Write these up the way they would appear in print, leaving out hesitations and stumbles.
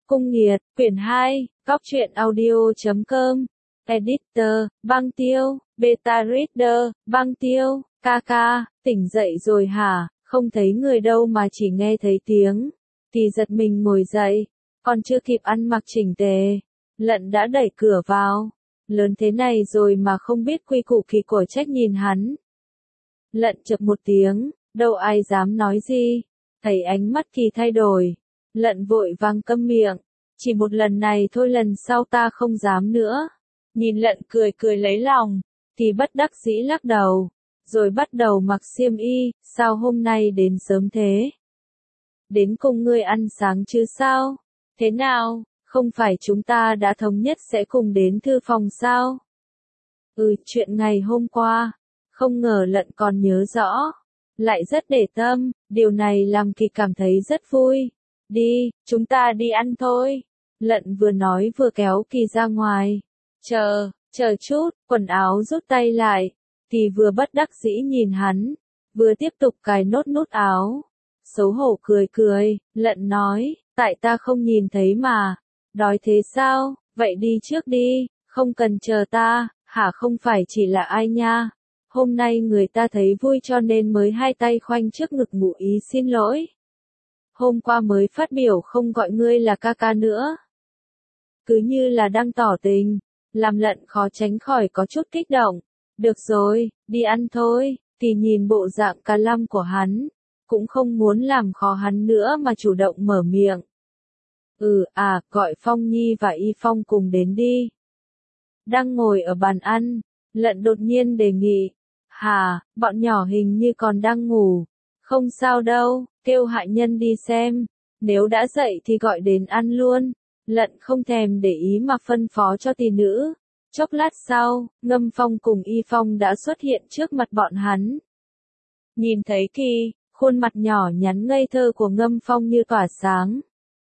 Cung Nghiệt, quyển 2, Góc truyện audio.com, Editor, Băng Tiêu, Beta Reader, Băng Tiêu, ca, tỉnh dậy rồi hả, không thấy người đâu mà chỉ nghe thấy tiếng, thì giật mình ngồi dậy, còn chưa kịp ăn mặc chỉnh tề, Lận đã đẩy cửa vào, lớn thế này rồi mà không biết quy củ kỳ của trách nhìn hắn. Lận chợp một tiếng, đâu ai dám nói gì, thấy ánh mắt thì thay đổi, Lận vội vàng câm miệng, chỉ một lần này thôi, lần sau ta không dám nữa. Nhìn Lận cười lấy lòng, thì bất đắc dĩ lắc đầu, rồi bắt đầu mặc xiêm y, sao hôm nay đến sớm thế? Đến cùng ngươi ăn sáng chứ sao? Thế nào, không phải chúng ta đã thống nhất sẽ cùng đến thư phòng sao? Chuyện ngày hôm qua, không ngờ Lận còn nhớ rõ, lại rất để tâm, điều này làm Kỳ cảm thấy rất vui. Đi, chúng ta đi ăn thôi. Lận vừa nói vừa kéo Kỳ ra ngoài. Chờ chút, quần áo rút tay lại, thì vừa bất đắc dĩ nhìn hắn, vừa tiếp tục cài nốt nút áo. Xấu hổ cười, Lận nói, tại ta không nhìn thấy mà. Đói thế sao, vậy đi trước đi, không cần chờ ta, hả? Không phải chỉ là ai nha. Hôm nay người ta thấy vui cho nên mới hai tay khoanh trước ngực ngụ ý xin lỗi. Hôm qua mới phát biểu không gọi ngươi là ca nữa. Cứ như là đang tỏ tình, làm Lận khó tránh khỏi có chút kích động. Được rồi, đi ăn thôi, thì nhìn bộ dạng cà lăm của hắn, cũng không muốn làm khó hắn nữa mà chủ động mở miệng. Gọi Phong Nhi và Y Phong cùng đến đi. Đang ngồi ở bàn ăn, Lận đột nhiên đề nghị. Bọn nhỏ hình như còn đang ngủ. Không sao đâu, kêu hạ nhân đi xem. Nếu đã dậy thì gọi đến ăn luôn. Lận không thèm để ý mà phân phó cho tỷ nữ. Chốc lát sau, Ngâm Phong cùng Y Phong đã xuất hiện trước mặt bọn hắn. Nhìn thấy Kỳ, khuôn mặt nhỏ nhắn ngây thơ của Ngâm Phong như tỏa sáng.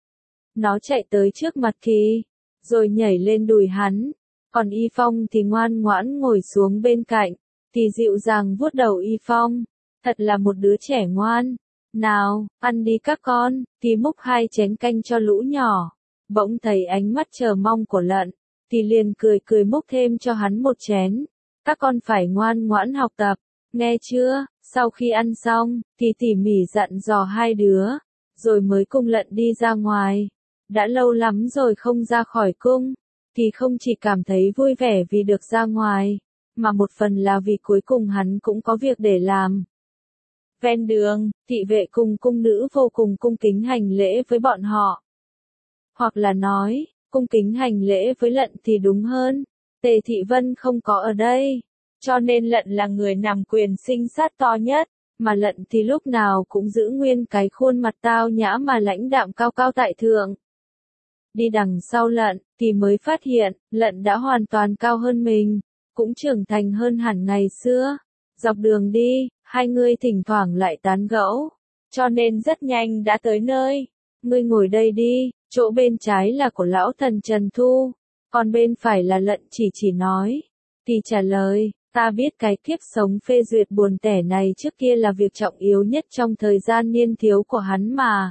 Nó chạy tới trước mặt Kỳ, rồi nhảy lên đùi hắn. Còn Y Phong thì ngoan ngoãn ngồi xuống bên cạnh, thì dịu dàng vuốt đầu Y Phong. Thật là một đứa trẻ ngoan. Nào, ăn đi các con, thì múc 2 chén canh cho lũ nhỏ. Bỗng thấy ánh mắt chờ mong của Lận, thì liền cười múc thêm cho hắn 1 chén. Các con phải ngoan ngoãn học tập, nghe chưa? Sau khi ăn xong, thì tỉ mỉ dặn dò 2 đứa, rồi mới cùng Lận đi ra ngoài. Đã lâu lắm rồi không ra khỏi cung, thì không chỉ cảm thấy vui vẻ vì được ra ngoài, mà một phần là vì cuối cùng hắn cũng có việc để làm. Ven đường, thị vệ cùng cung nữ vô cùng cung kính hành lễ với bọn họ. Hoặc là nói, cung kính hành lễ với Lận thì đúng hơn. Tề Thị Vân không có ở đây, cho nên Lận là người nắm quyền sinh sát to nhất, mà Lận thì lúc nào cũng giữ nguyên cái khuôn mặt tao nhã mà lãnh đạm cao tại thượng. Đi đằng sau Lận, thì mới phát hiện, Lận đã hoàn toàn cao hơn mình, cũng trưởng thành hơn hẳn ngày xưa. Dọc đường đi, hai người thỉnh thoảng lại tán gẫu, cho nên rất nhanh đã tới nơi. Ngươi ngồi đây đi, chỗ bên trái là của lão thần Trần Thu, còn bên phải là Lận chỉ nói. Thì trả lời, ta biết cái kiếp sống phê duyệt buồn tẻ này trước kia là việc trọng yếu nhất trong thời gian niên thiếu của hắn mà.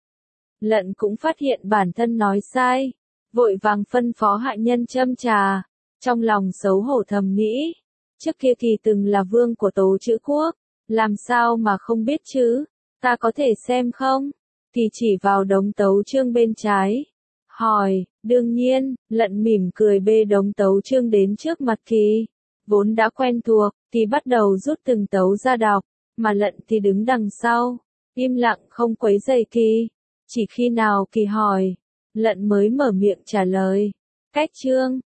Lận cũng phát hiện bản thân nói sai, vội vàng phân phó hạ nhân châm trà, trong lòng xấu hổ thầm nghĩ, trước kia thì từng là vương của Tố Chữ Quốc, làm sao mà không biết chứ, ta có thể xem không? Thì chỉ vào đống tấu chương bên trái, hỏi, đương nhiên, Lận mỉm cười bê đống tấu chương đến trước mặt Kỳ, vốn đã quen thuộc, thì bắt đầu rút từng tấu ra đọc, mà Lận thì đứng đằng sau, im lặng không quấy rầy Kỳ. Chỉ khi nào Kỳ hỏi, Lận mới mở miệng trả lời. Cách chương,